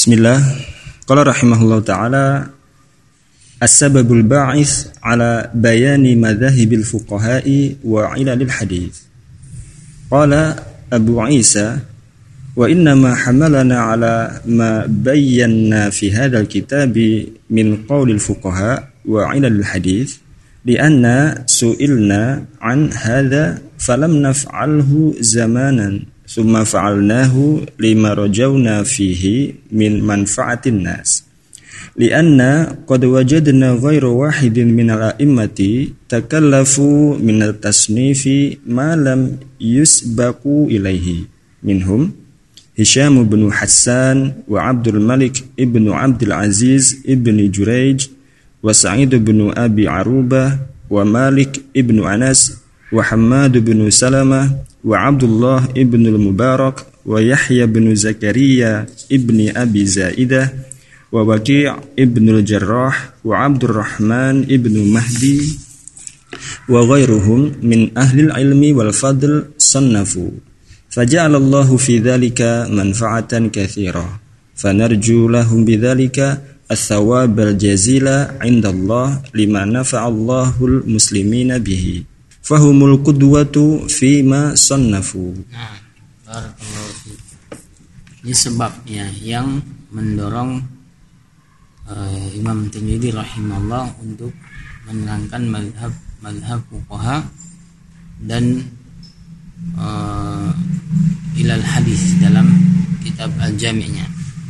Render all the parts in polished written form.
Bismillah. Qala rahimahullahu ta'ala as-sababul ba'is ala bayani madhahibil fuqaha'i wa ilalil hadith. Qala Abu Isa wa innama hamalana ala ma bayyana fi hadzal kitabi min qawlil fuqaha wa ilalil hadith lianna su'ilna an hadha falam naf'alhu zamanan summa fa'alnahu lima rajawna fihi min manfa'atin nas lianna qad wajadna ghayra wahidin minal a'immati takallafu min at-tasnifi ma lam yusbaqu ilaihi minhum Hisham bin Hassan wa Abdul Malik ibn Abdul Aziz ibn Jurayj wa Sa'id bin Abi Arubah wa Malik ibn Anas wa Hammad bin Salamah wa Abdullah ibn al-Mubarak wa Yahya bin Zakaria ibn Abi Zaidah wa Waqi' ibn al-Jarrah wa Abdurrahman ibn Mahdi wa ghairuhum min ahli al-ilmi wal fadl sannafu faja'ala Allahu fi dhalika manfa'atan katsira fanarju lahum bidzalika ath-thawab al-jazila 'inda Allah lima nafa'a Allahul muslimina bihi fahumul qudwatu fima sannafu. Nah, barakallahu fiik. Ini sebabnya yang mendorong Imam Tirmidzi rahimahullah untuk menerangkan mazhab fuqaha dan ilal hadis dalam kitab Al-Jami'-nya.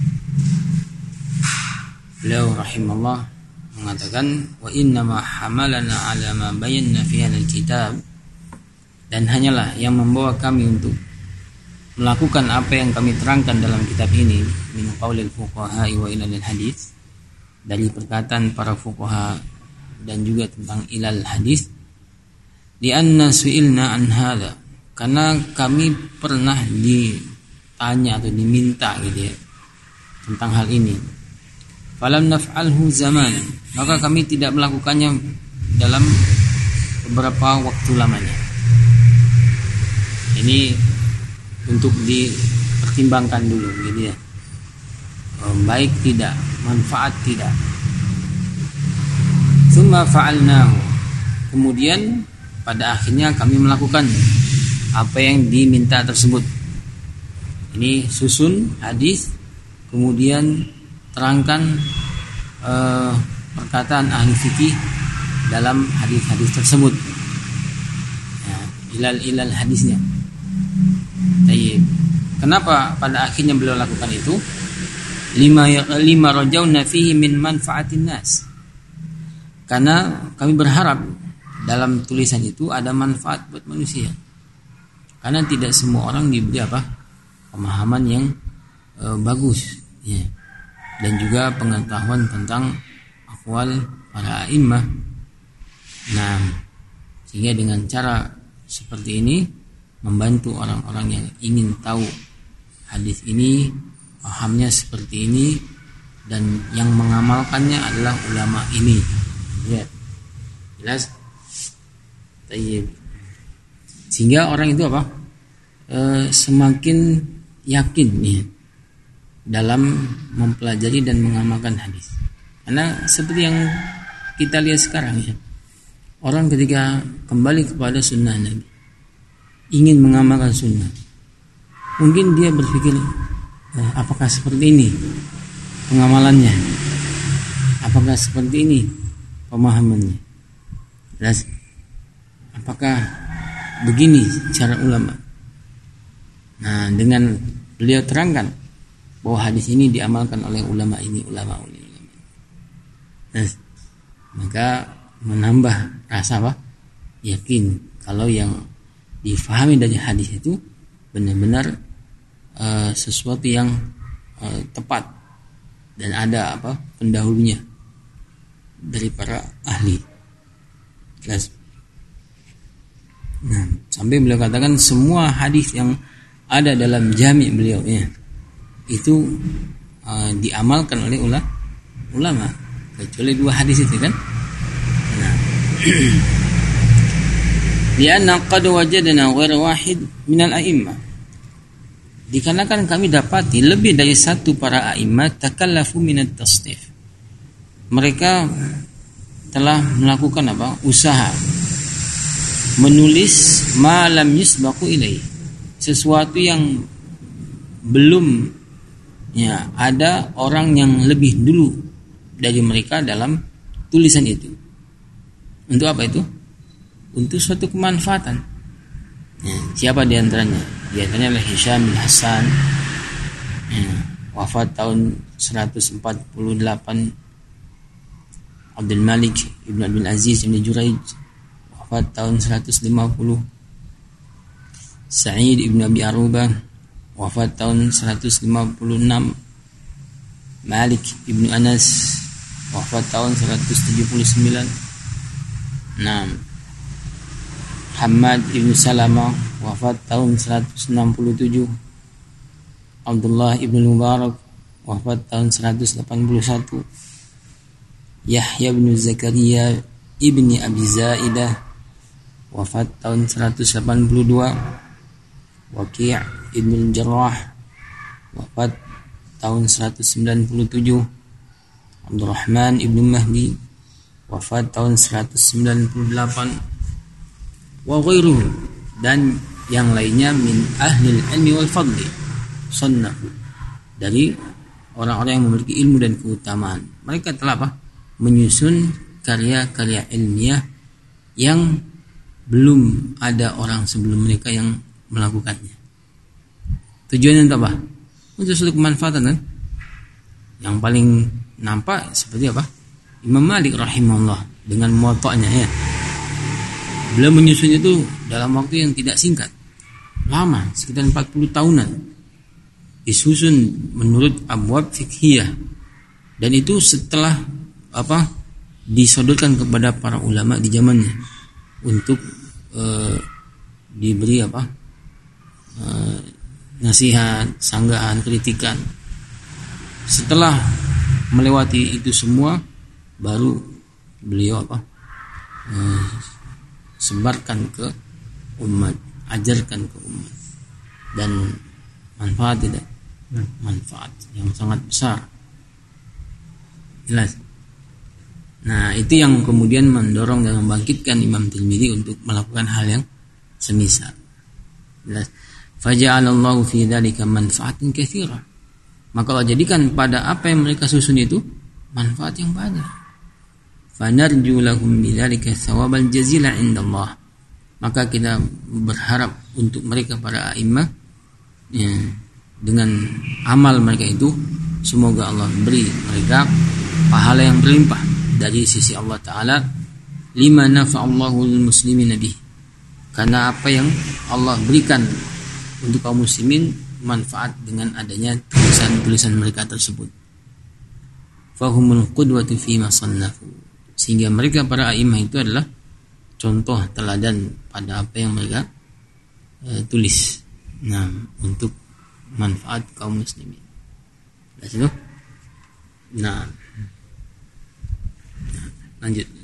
Beliau rahimahullah mengatakan wa inna ma hamalana ala ma bayyana fi hadzal kitab, dan hanyalah yang membawa kami untuk melakukan apa yang kami terangkan dalam kitab ini min qaulil fuqaha wa ilal hadis, dari perkataan para fuqaha dan juga tentang ilal hadis, di anna su'ilna an hadza, karena kami pernah ditanya atau diminta gitu ya tentang hal ini. Falam naf'alhu zaman, maka kami tidak melakukannya dalam beberapa waktu lamanya. Ini untuk dipertimbangkan dulu gitu ya. Baik tidak, manfaat tidak. Tsumma fa'alnahu, kemudian pada akhirnya kami melakukan apa yang diminta tersebut. Ini susun hadis, kemudian terangkan perkataan ahli fikih dalam hadis-hadis tersebut. Ya, ilal hadisnya. Baik. Kenapa pada akhirnya beliau lakukan itu? Lima rajawna fihi min manfaatin nas. Karena kami berharap dalam tulisan itu ada manfaat buat manusia. Karena tidak semua orang diberi pemahaman yang bagus, ya. Dan juga pengetahuan tentang akwal para a'immah. Nah, sehingga dengan cara seperti ini membantu orang-orang yang ingin tahu hadis ini, pahamnya seperti ini, dan yang mengamalkannya adalah ulama ini. Ya, jelas. Tayyib. Sehingga orang itu semakin yakin ya dalam mempelajari dan mengamalkan hadis. Karena seperti yang kita lihat sekarang ya, orang ketika kembali kepada sunnah Nabi, ingin mengamalkan sunnah, mungkin dia berpikir apakah seperti ini pengamalannya, apakah seperti ini pemahamannya, jelas, apakah begini cara ulama. Nah, dengan beliau terangkan bahwa hadis ini diamalkan oleh ulama ini, ulama ini. Nah, maka menambah rasa yakin kalau yang difahami dari hadis itu benar-benar sesuatu yang tepat dan ada pendahulunya dari para ahli. Jelas. Nah, sampai beliau katakan semua hadis yang ada dalam jami' beliau ya, itu diamalkan oleh ulama, kecuali 2 hadis itu kan. Nah, lianna qad wajadna ghairu wahid minal a'immah, dikarenakan kami dapati lebih dari satu para a'imah takallafu minat tasnif. Mereka telah melakukan usaha menulis ma lam yusbaqu ilaih, sesuatu yang belum ada orang yang lebih dulu dari mereka dalam tulisan itu. Untuk apa itu? Untuk suatu kemanfaatan. Siapa di antaranya? Di antaranya adalah Hisham bin Hasan, wafat tahun 148. Abdul Malik ibn Abdul Aziz ibn Juraij, wafat tahun 150. Sa'id ibn Abi Arubah, wafat tahun 156. Malik ibn Anas, wafat tahun 179. Hamad ibn Salama, wafat tahun 167. Abdullah ibn Mubarak, wafat tahun 181. Yahya bin Zakaria ibni Abi Zaidah, wafat tahun 182. Waqi' ibn Jarrah, wafat tahun 197. Abdurrahman ibn Mahdi, wafat tahun 198. Wa ghairuhu, dan yang lainnya min ahlil ilmi wal fadli sunnahu, dari orang-orang yang memiliki ilmu dan keutamaan. Mereka telah menyusun karya-karya ilmiah yang belum ada orang sebelum mereka yang melakukannya. Tujuannya untuk apa? Untuk suatu kemanfaatan kan? Yang paling nampak seperti Imam Malik rahimahullah dengan muwatta'nya ya. Beliau menyusun itu dalam waktu yang tidak singkat, lama, sekitar 40 tahunan. Disusun menurut abwab fiqhiyah, dan itu setelah disodorkan kepada para ulama di zamannya untuk diberi nasihat, sanggahan, kritikan. Setelah melewati itu semua, baru beliau sebarkan ke umat, ajarkan ke umat, dan manfaat tidak? Manfaat yang sangat besar, jelas. Nah, itu yang kemudian mendorong dan membangkitkan Imam Tirmidzi untuk melakukan hal yang semisal. Jelas. Faja'alallahu fi dzalika manfaatin katsira. Maka Allah jadikan pada apa yang mereka susun itu manfaat yang banyak. Fanarju lahum bidzalika thawabal jazila indallah. Maka kita berharap untuk mereka para a'immah dengan amal mereka itu, semoga Allah beri mereka pahala yang berlimpah dari sisi Allah Ta'ala. Lima nafa'allahu muslimin bih, karena apa yang Allah berikan untuk kaum muslimin manfaat dengan adanya tulisan-tulisan mereka tersebut. Fahumul qudwatu fima sannafu, sehingga mereka para a'imah itu adalah contoh teladan pada apa yang mereka tulis. Nah, untuk manfaat kaum muslimin. Nah, lanjut.